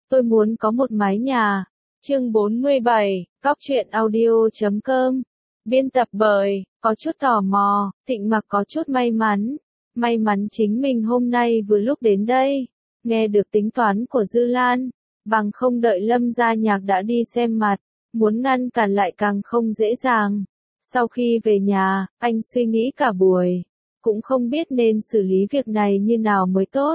Tôi muốn có một mái nhà. Chương 47, Cóc truyện audio.com. Biên tập bởi, có chút tò mò, Thịnh Mặc có chút may mắn. May mắn chính mình hôm nay vừa lúc đến đây, nghe được tính toán của Dư Lan, bằng không đợi Lâm Gia Nhạc đã đi xem mặt, muốn ngăn cản lại càng không dễ dàng. Sau khi về nhà, anh suy nghĩ cả buổi, cũng không biết nên xử lý việc này như nào mới tốt.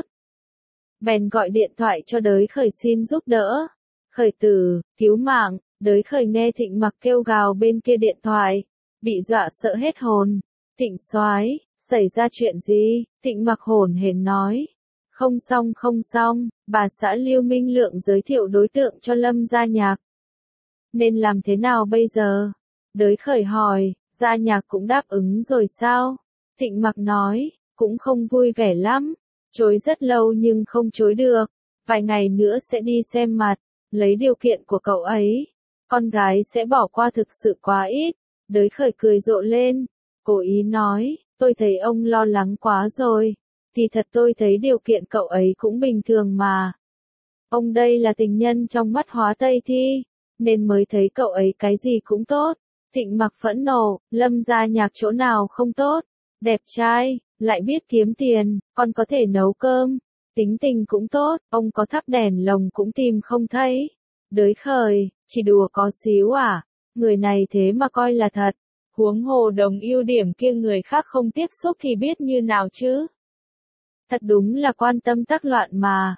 Bèn gọi điện thoại cho Đới Khởi xin giúp đỡ. Khởi tử, cứu mạng. Đới Khởi nghe Thịnh Mặc kêu gào bên kia điện thoại, bị dọa sợ hết hồn. Thịnh soái, xảy ra chuyện gì? Thịnh Mặc hổn hển nói. Không xong, bà xã Lưu Minh Lượng giới thiệu đối tượng cho Lâm Gia Nhạc. Nên làm thế nào bây giờ? Đới Khởi hỏi, Gia Nhạc cũng đáp ứng rồi sao? Thịnh Mặc nói, cũng không vui vẻ lắm. Chối rất lâu nhưng không chối được. Vài ngày nữa sẽ đi xem mặt, lấy điều kiện của cậu ấy. Con gái sẽ bỏ qua thực sự quá ít. Đới Khởi cười rộ lên, cố ý nói, tôi thấy ông lo lắng quá rồi. Thì thật tôi thấy điều kiện cậu ấy cũng bình thường mà. Ông đây là tình nhân trong mắt Hóa Tây Thi, nên mới thấy cậu ấy cái gì cũng tốt. Thịnh Mặc phẫn nộ, Lâm Gia Nhạc chỗ nào không tốt, đẹp trai, lại biết kiếm tiền, còn có thể nấu cơm, tính tình cũng tốt, ông có thắp đèn lồng cũng tìm không thấy. Đới Khởi, chỉ đùa có xíu à, người này thế mà coi là thật, huống hồ đồng ưu điểm kia người khác không tiếp xúc thì biết như nào chứ. Thật đúng là quan tâm tắc loạn mà.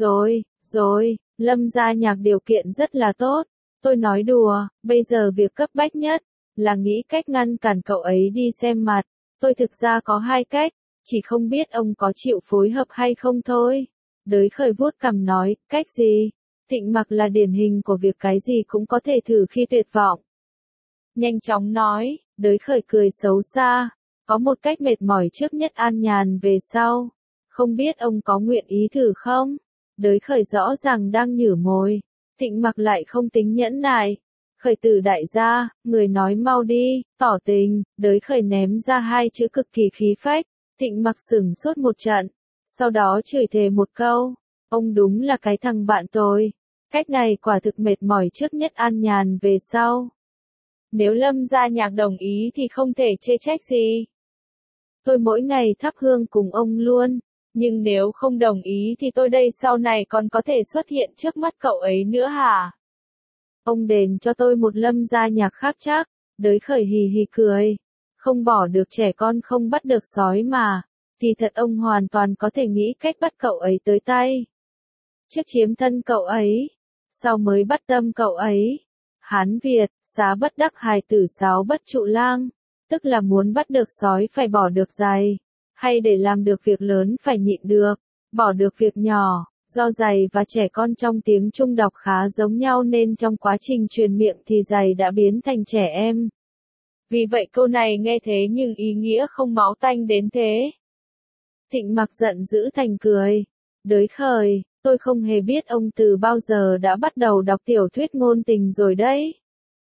Rồi, Lâm Gia Nhạc điều kiện rất là tốt, tôi nói đùa, bây giờ việc cấp bách nhất là nghĩ cách ngăn cản cậu ấy đi xem mặt. Tôi thực ra có hai cách, chỉ không biết ông có chịu phối hợp hay không thôi. Đới Khởi vuốt cằm nói, cách gì? Thịnh Mặc là điển hình của việc cái gì cũng có thể thử khi tuyệt vọng. Nhanh chóng nói, Đới Khởi cười xấu xa, có một cách mệt mỏi trước nhất an nhàn về sau. Không biết ông có nguyện ý thử không? Đới Khởi rõ ràng đang nhử mồi, Thịnh Mặc lại không tính nhẫn nại. Khởi tử đại gia, người nói mau đi, tỏ tình. Đới Khởi ném ra hai chữ cực kỳ khí phách. Thịnh Mặc sửng sốt một trận, sau đó chửi thề một câu, ông đúng là cái thằng bạn tôi. Cách này quả thực mệt mỏi trước nhất an nhàn về sau. Nếu Lâm Gia Nhạc đồng ý thì không thể chê trách gì. Tôi mỗi ngày thắp hương cùng ông luôn, nhưng nếu không đồng ý thì tôi đây sau này còn có thể xuất hiện trước mắt cậu ấy nữa hả? Ông đền cho tôi một Lâm Gia Nhạc khác chắc. Đới Khởi hì hì cười. Không bỏ được trẻ con không bắt được sói mà. Thì thật ông hoàn toàn có thể nghĩ cách bắt cậu ấy tới tay. Trước chiếm thân cậu ấy, sau mới bắt tâm cậu ấy. Hán Việt, xá bất đắc hài tử sáo bất trụ lang. Tức là muốn bắt được sói phải bỏ được giày. Hay để làm được việc lớn phải nhịn được, bỏ được việc nhỏ. Do giày và trẻ con trong tiếng Trung đọc khá giống nhau nên trong quá trình truyền miệng thì giày đã biến thành trẻ em. Vì vậy câu này nghe thế nhưng ý nghĩa không máu tanh đến thế. Thịnh Mặc giận dữ thành cười. Đới Khởi, tôi không hề biết ông từ bao giờ đã bắt đầu đọc tiểu thuyết ngôn tình rồi đấy.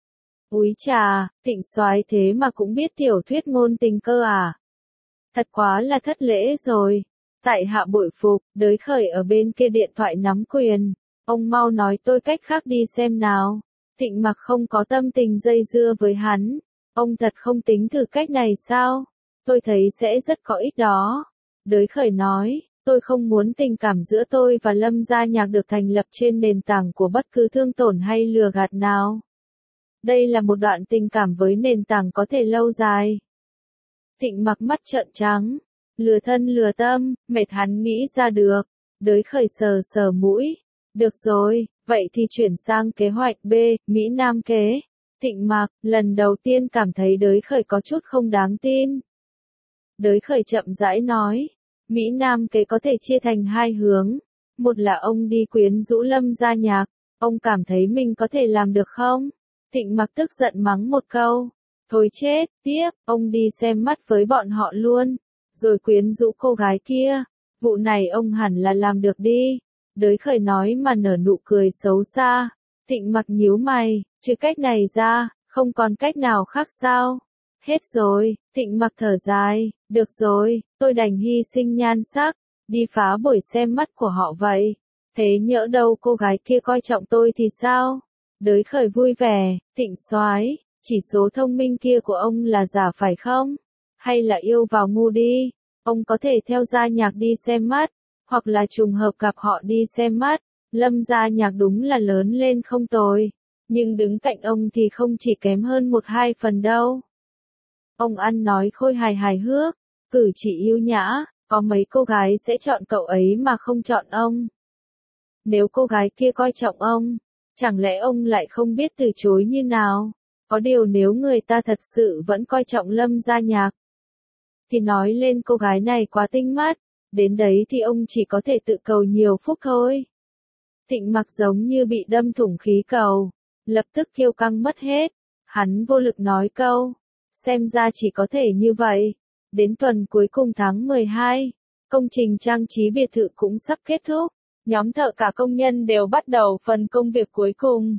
Úi chà, Thịnh soái thế mà cũng biết tiểu thuyết ngôn tình cơ à? Thật quá là thất lễ rồi. Tại hạ bội phục. Đới Khởi ở bên kia điện thoại nắm quyền. Ông mau nói tôi cách khác đi xem nào. Thịnh Mặc không có tâm tình dây dưa với hắn. Ông thật không tính thử cách này sao? Tôi thấy sẽ rất có ích đó. Đới Khởi nói, tôi không muốn tình cảm giữa tôi và Lâm Gia Nhạc được thành lập trên nền tảng của bất cứ thương tổn hay lừa gạt nào. Đây là một đoạn tình cảm với nền tảng có thể lâu dài. Thịnh Mặc mắt trợn trắng. Lừa thân lừa tâm, mệt hắn nghĩ ra được. Đới Khởi sờ sờ mũi. Được rồi, vậy thì chuyển sang kế hoạch B, Mỹ Nam kế. Thịnh Mặc, lần đầu tiên cảm thấy Đới Khởi có chút không đáng tin. Đới Khởi chậm rãi nói, Mỹ Nam kế có thể chia thành hai hướng. Một là ông đi quyến rũ Lâm Gia Nhạc, ông cảm thấy mình có thể làm được không? Thịnh Mặc tức giận mắng một câu. Thôi chết, tiếp, ông đi xem mắt với bọn họ luôn. Rồi quyến rũ cô gái kia. Vụ này ông hẳn là làm được đi. Đới Khởi nói mà nở nụ cười xấu xa. Thịnh Mặc nhíu mày, trừ cách này ra, không còn cách nào khác sao? Hết rồi. Thịnh Mặc thở dài, được rồi, tôi đành hy sinh nhan sắc, đi phá buổi xem mắt của họ vậy. Thế nhỡ đâu cô gái kia coi trọng tôi thì sao? Đới Khởi vui vẻ, Thịnh soái, chỉ số thông minh kia của ông là giả phải không? Hay là yêu vào ngu đi? Ông có thể theo Gia Nhạc đi xem mắt, hoặc là trùng hợp gặp họ đi xem mắt. Lâm Gia Nhạc đúng là lớn lên không tồi, nhưng đứng cạnh ông thì không chỉ kém hơn 1-2 phần đâu. Ông ăn nói khôi hài hài hước, cử chỉ yêu nhã, có mấy cô gái sẽ chọn cậu ấy mà không chọn ông. Nếu cô gái kia coi trọng ông, chẳng lẽ ông lại không biết từ chối như nào? Có điều nếu người ta thật sự vẫn coi trọng Lâm Gia Nhạc, thì nói lên cô gái này quá tinh mắt, đến đấy thì ông chỉ có thể tự cầu nhiều phúc thôi. Thịnh Mặc giống như bị đâm thủng khí cầu, lập tức kiêu căng mất hết, hắn vô lực nói câu, xem ra chỉ có thể như vậy. Đến tuần cuối cùng tháng 12, công trình trang trí biệt thự cũng sắp kết thúc, nhóm thợ cả công nhân đều bắt đầu phần công việc cuối cùng.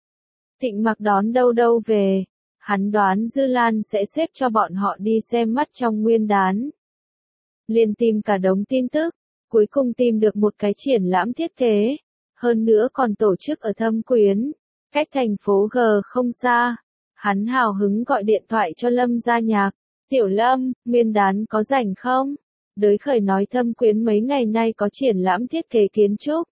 Thịnh Mặc đón Đâu Đâu về, hắn đoán Dư Lan sẽ xếp cho bọn họ đi xem mắt trong nguyên đán. Liền tìm cả đống tin tức, cuối cùng tìm được một cái triển lãm thiết kế, hơn nữa còn tổ chức ở Thâm Quyến, cách thành phố G không xa. Hắn hào hứng gọi điện thoại cho Lâm Gia Nhạc, Tiểu Lâm, nguyên đán có rảnh không? Đới Khởi nói Thâm Quyến mấy ngày nay có triển lãm thiết kế kiến trúc.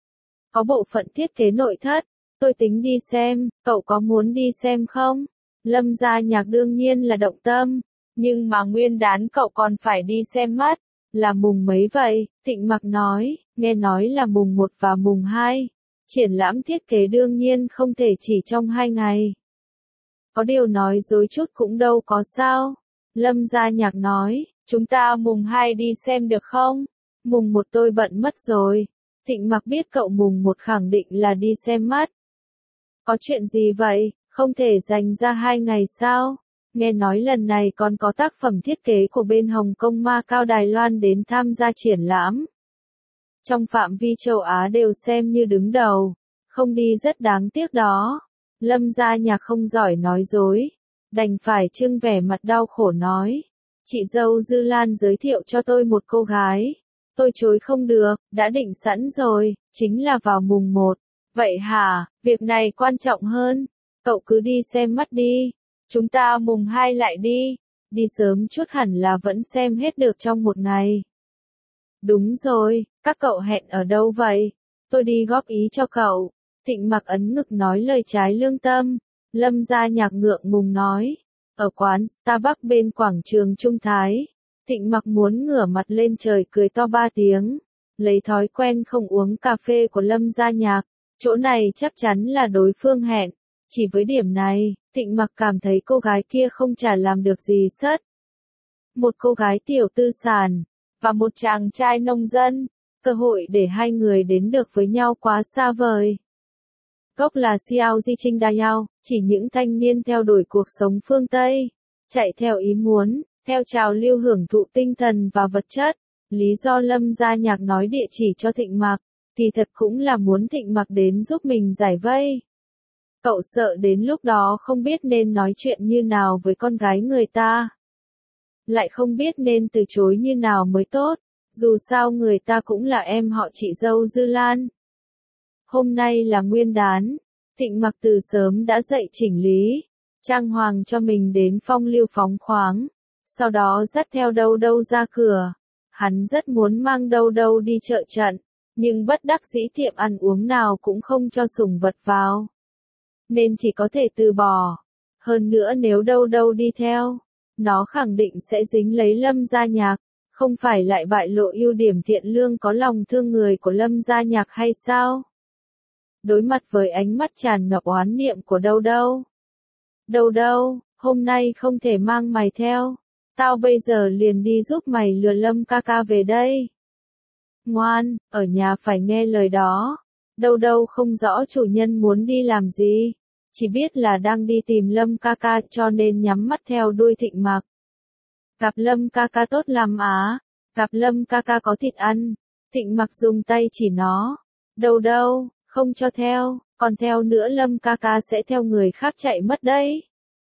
Có bộ phận thiết kế nội thất, tôi tính đi xem, cậu có muốn đi xem không? Lâm Gia Nhạc đương nhiên là động tâm, nhưng mà nguyên đán cậu còn phải đi xem mắt, là mùng mấy vậy? Thịnh Mặc nói, nghe nói là mùng 1 và mùng 2, triển lãm thiết kế đương nhiên không thể chỉ trong 2 ngày. Có điều nói dối chút cũng đâu có sao. Lâm Gia Nhạc nói, chúng ta mùng 2 đi xem được không? Mùng 1 tôi bận mất rồi. Thịnh Mặc biết cậu mùng 1 khẳng định là đi xem mắt. Có chuyện gì vậy, không thể dành ra 2 ngày sao? Nghe nói lần này còn có tác phẩm thiết kế của bên Hồng Kông Macau Đài Loan đến tham gia triển lãm. Trong phạm vi châu Á đều xem như đứng đầu, không đi rất đáng tiếc đó. Lâm Gia Nhạc không giỏi nói dối, đành phải trưng vẻ mặt đau khổ nói. Chị dâu Dư Lan giới thiệu cho tôi một cô gái. Tôi chối không được, đã định sẵn rồi, chính là vào mùng 1. Vậy hả, việc này quan trọng hơn. Cậu cứ đi xem mắt đi. Chúng ta mùng 2 lại đi. Đi sớm chút hẳn là vẫn xem hết được trong một ngày. Đúng rồi, các cậu hẹn ở đâu vậy? Tôi đi góp ý cho cậu. Thịnh Mặc ấn ngực nói lời trái lương tâm. Lâm Gia Nhạc ngượng ngùng nói. Ở quán Starbucks bên quảng trường Trung Thái. Thịnh Mặc muốn ngửa mặt lên trời cười to 3 tiếng. Lấy thói quen không uống cà phê của Lâm Gia Nhạc. Chỗ này chắc chắn là đối phương hẹn. Chỉ với điểm này, Thịnh Mặc cảm thấy cô gái kia không chả làm được gì sất. Một cô gái tiểu tư sản, và một chàng trai nông dân, cơ hội để hai người đến được với nhau quá xa vời. Gốc là Xiao Di Trinh Dayao, chỉ những thanh niên theo đuổi cuộc sống phương Tây, chạy theo ý muốn, theo trào lưu hưởng thụ tinh thần và vật chất. Lý do Lâm Gia Nhạc nói địa chỉ cho Thịnh Mặc, thì thật cũng là muốn Thịnh Mặc đến giúp mình giải vây. Cậu sợ đến lúc đó không biết nên nói chuyện như nào với con gái người ta. Lại không biết nên từ chối như nào mới tốt, dù sao người ta cũng là em họ chị dâu Dư Lan. Hôm nay là nguyên đán, Thịnh Mặc từ sớm đã dậy chỉnh lý, trang hoàng cho mình đến phong lưu phóng khoáng, sau đó dắt theo Đâu Đâu ra cửa. Hắn rất muốn mang Đâu Đâu đi chợ trận, nhưng bất đắc dĩ tiệm ăn uống nào cũng không cho sủng vật vào, nên chỉ có thể từ bỏ. Hơn nữa nếu Đâu Đâu đi theo, nó khẳng định sẽ dính lấy Lâm Gia Nhạc, không phải lại bại lộ ưu điểm thiện lương có lòng thương người của Lâm Gia Nhạc hay sao? Đối mặt với ánh mắt tràn ngập oán niệm của Đâu Đâu. Đâu Đâu, hôm nay không thể mang mày theo. Tao bây giờ liền đi giúp mày lừa Lâm ca ca về đây. Ngoan, ở nhà phải nghe lời đó. Đâu Đâu không rõ chủ nhân muốn đi làm gì, chỉ biết là đang đi tìm Lâm ca ca cho nên nhắm mắt theo đuôi Thịnh Mặc. Gặp Lâm ca ca tốt lắm á, gặp Lâm ca ca có thịt ăn. Thịnh Mặc dùng tay chỉ nó. Đâu Đâu, không cho theo, còn theo nữa Lâm ca ca sẽ theo người khác chạy mất đấy.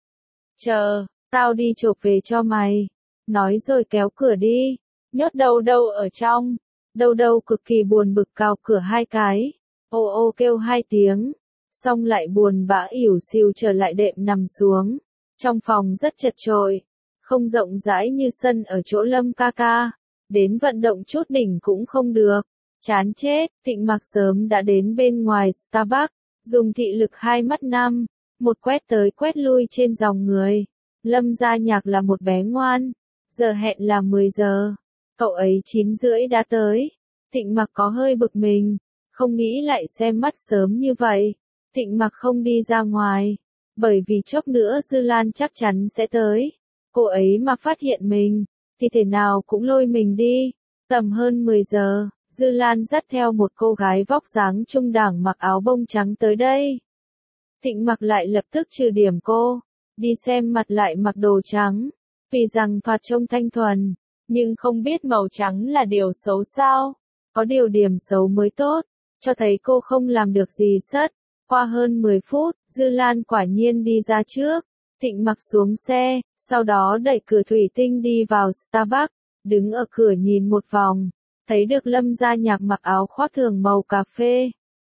Chờ, tao đi chộp về cho mày. Nói rồi kéo cửa đi, nhốt Đâu Đâu ở trong. Đâu đâu cực kỳ buồn bực cào cửa 2 cái, ô ô kêu 2 tiếng, xong lại buồn bã ỉu xìu trở lại đệm nằm xuống. Trong phòng rất chật chội, không rộng rãi như sân ở chỗ Lâm ca ca, đến vận động chút đỉnh cũng không được. Chán chết, Thịnh Mặc sớm đã đến bên ngoài Starbucks, dùng thị lực 2 mắt 5, một quét tới quét lui trên dòng người. Lâm Gia Nhạc là một bé ngoan, giờ hẹn là 10 giờ, cậu ấy 9 rưỡi đã tới. Thịnh Mặc có hơi bực mình, không nghĩ lại xem mắt sớm như vậy. Thịnh Mặc không đi ra ngoài, bởi vì chốc nữa Dư Lan chắc chắn sẽ tới. Cô ấy mà phát hiện mình, thì thể nào cũng lôi mình đi. Tầm hơn 10 giờ, Dư Lan dắt theo một cô gái vóc dáng trung đẳng mặc áo bông trắng tới đây. Thịnh Mặc lại lập tức trừ điểm cô, đi xem mặt lại mặc đồ trắng, vì rằng thoạt trông thanh thuần, nhưng không biết màu trắng là điều xấu sao, có điều điểm xấu mới tốt, cho thấy cô không làm được gì sất. Qua hơn 10 phút, Dư Lan quả nhiên đi ra trước, Thịnh Mặc xuống xe, sau đó đẩy cửa thủy tinh đi vào Starbucks, đứng ở cửa nhìn một vòng, thấy được Lâm Gia Nhạc mặc áo khoác thường màu cà phê.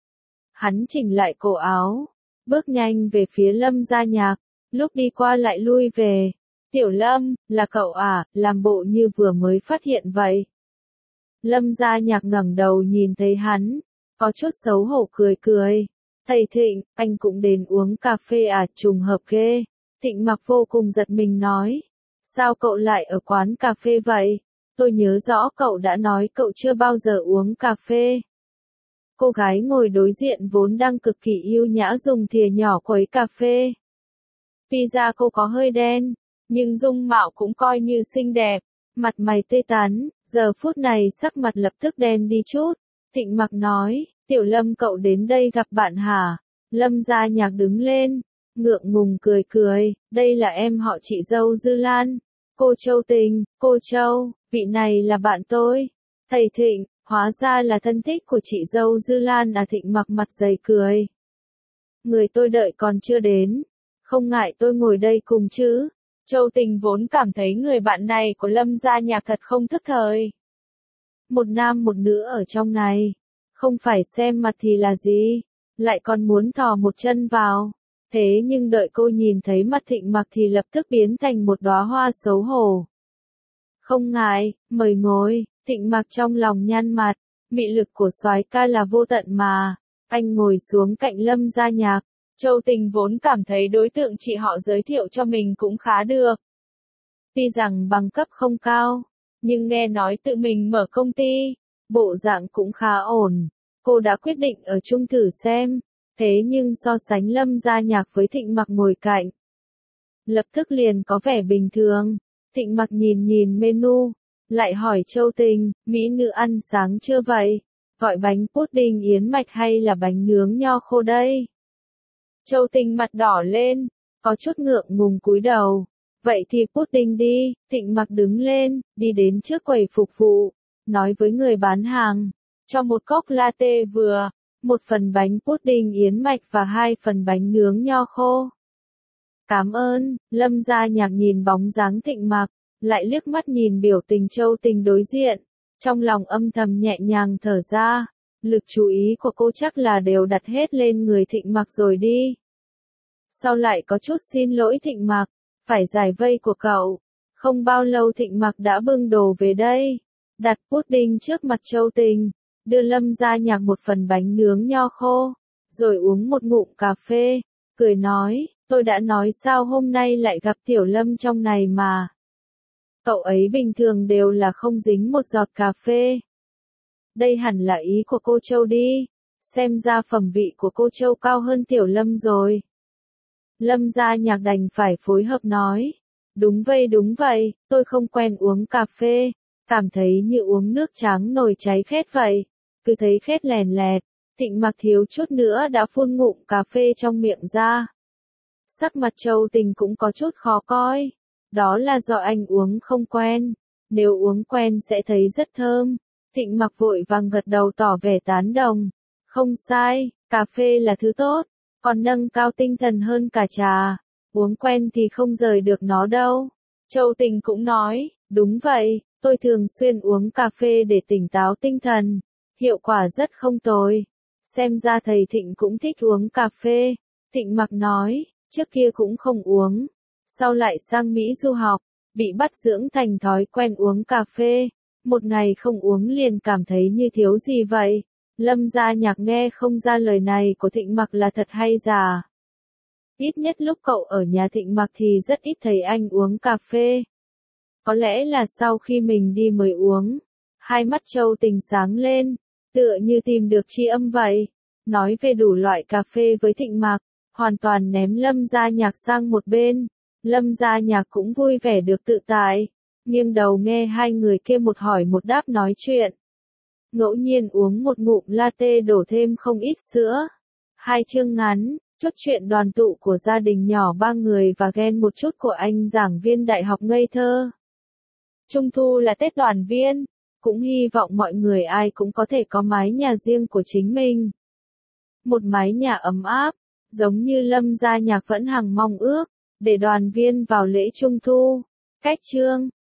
Hắn chỉnh lại cổ áo, bước nhanh về phía Lâm Gia Nhạc, lúc đi qua lại lui về. Tiểu Lâm, là cậu à, làm bộ như vừa mới phát hiện vậy. Lâm Gia Nhạc ngẩng đầu nhìn thấy hắn, có chút xấu hổ cười cười. Thầy Thịnh, anh cũng đến uống cà phê à, trùng hợp ghê. Thịnh Mặc vô cùng giật mình nói. Sao cậu lại ở quán cà phê vậy? Tôi nhớ rõ cậu đã nói cậu chưa bao giờ uống cà phê. Cô gái ngồi đối diện vốn đang cực kỳ yêu nhã dùng thìa nhỏ khuấy cà phê. Tuy da cô có hơi đen, nhưng dung mạo cũng coi như xinh đẹp, mặt mày tươi tắn, giờ phút này sắc mặt lập tức đen đi chút. Thịnh Mặc nói, Tiểu Lâm cậu đến đây gặp bạn hả? Lâm Gia Nhạc đứng lên, ngượng ngùng cười cười, đây là em họ chị dâu Dư Lan, cô Châu Tình, cô Châu, vị này là bạn tôi. Thầy Thịnh, hóa ra là thân thích của chị dâu Dư Lan à. Thịnh Mặc mặt dày cười. Người tôi đợi còn chưa đến, không ngại tôi ngồi đây cùng chứ. Châu Tình vốn cảm thấy người bạn này của Lâm Gia Nhạc thật không thức thời. Một nam một nữ ở trong này, không phải xem mặt thì là gì, lại còn muốn thò một chân vào. Thế nhưng đợi cô nhìn thấy mặt Thịnh Mặc thì lập tức biến thành một đóa hoa xấu hổ. Không ngại, mời ngồi. Thịnh Mặc trong lòng nhăn mặt, mị lực của soái ca là vô tận mà. Anh ngồi xuống cạnh Lâm Gia Nhạc. Châu Tình vốn cảm thấy đối tượng chị họ giới thiệu cho mình cũng khá được. Tuy rằng bằng cấp không cao, nhưng nghe nói tự mình mở công ty, bộ dạng cũng khá ổn. Cô đã quyết định ở chung thử xem. Thế nhưng so sánh Lâm Gia Nhạc với Thịnh Mặc ngồi cạnh, lập tức liền có vẻ bình thường. Thịnh Mặc nhìn nhìn menu, lại hỏi Châu Tình, mỹ nữ ăn sáng chưa vậy? Gọi bánh pudding yến mạch hay là bánh nướng nho khô đây? Châu Tình mặt đỏ lên, có chút ngượng ngùng cúi đầu. Vậy thì pudding đi. Thịnh Mặc đứng lên, đi đến trước quầy phục vụ, nói với người bán hàng, cho một cốc latte vừa, một phần bánh pudding yến mạch và 2 phần bánh nướng nho khô. Cảm ơn. Lâm Gia Nhạc nhìn bóng dáng Thịnh Mặc, lại liếc mắt nhìn biểu tình Châu Tình đối diện, trong lòng âm thầm nhẹ nhàng thở ra. Lực chú ý của cô chắc là đều đặt hết lên người Thịnh Mặc rồi đi. Sau lại có chút xin lỗi Thịnh Mặc, phải giải vây của cậu. Không bao lâu Thịnh Mặc đã bưng đồ về đây, đặt pudding trước mặt Châu Tình, đưa Lâm Gia Nhạc một phần bánh nướng nho khô, rồi uống một ngụm cà phê, cười nói, tôi đã nói sao hôm nay lại gặp Tiểu Lâm trong này mà. Cậu ấy bình thường đều là không dính một giọt cà phê. Đây hẳn là ý của cô Châu đi, xem ra phẩm vị của cô Châu cao hơn Tiểu Lâm rồi. Lâm Gia Nhạc đành phải phối hợp nói, đúng vậy, tôi không quen uống cà phê, cảm thấy như uống nước trắng nồi cháy khét vậy, cứ thấy khét lèn lẹt. Thịnh Mặc thiếu chút nữa đã phun ngụm cà phê trong miệng ra. Sắc mặt Châu Tình cũng có chút khó coi, đó là do anh uống không quen, nếu uống quen sẽ thấy rất thơm. Thịnh Mặc vội vàng gật đầu tỏ vẻ tán đồng, không sai, cà phê là thứ tốt, còn nâng cao tinh thần hơn cả trà, uống quen thì không rời được nó đâu. Châu Tình cũng nói, đúng vậy, Tôi thường xuyên uống cà phê để tỉnh táo tinh thần, hiệu quả rất không tồi. Xem ra thầy Thịnh cũng thích uống cà phê. Thịnh Mặc nói, trước kia cũng không uống, sau lại sang Mỹ du học, bị bắt dưỡng thành thói quen uống cà phê. Một ngày không uống liền cảm thấy như thiếu gì vậy. Lâm Gia Nhạc nghe không ra lời này của Thịnh Mặc là thật hay giả. Ít nhất lúc cậu ở nhà Thịnh Mặc thì rất ít thấy anh uống cà phê. Có lẽ là sau khi mình đi mới uống. Hai mắt Châu Tình sáng lên, tựa như tìm được tri âm vậy. Nói về đủ loại cà phê với Thịnh Mặc, hoàn toàn ném Lâm Gia Nhạc sang một bên. Lâm Gia Nhạc cũng vui vẻ được tự tại, nghiêng đầu nghe hai người kia một hỏi một đáp nói chuyện. Ngẫu nhiên uống một ngụm latte đổ thêm không ít sữa. Hai chương ngắn, chút chuyện đoàn tụ của gia đình nhỏ ba người và ghen một chút của anh giảng viên đại học ngây thơ. Trung thu là Tết đoàn viên, cũng hy vọng mọi người ai cũng có thể có mái nhà riêng của chính mình. Một mái nhà ấm áp, giống như Lâm Gia Nhạc vẫn hằng mong ước, để đoàn viên vào lễ Trung thu. Cách chương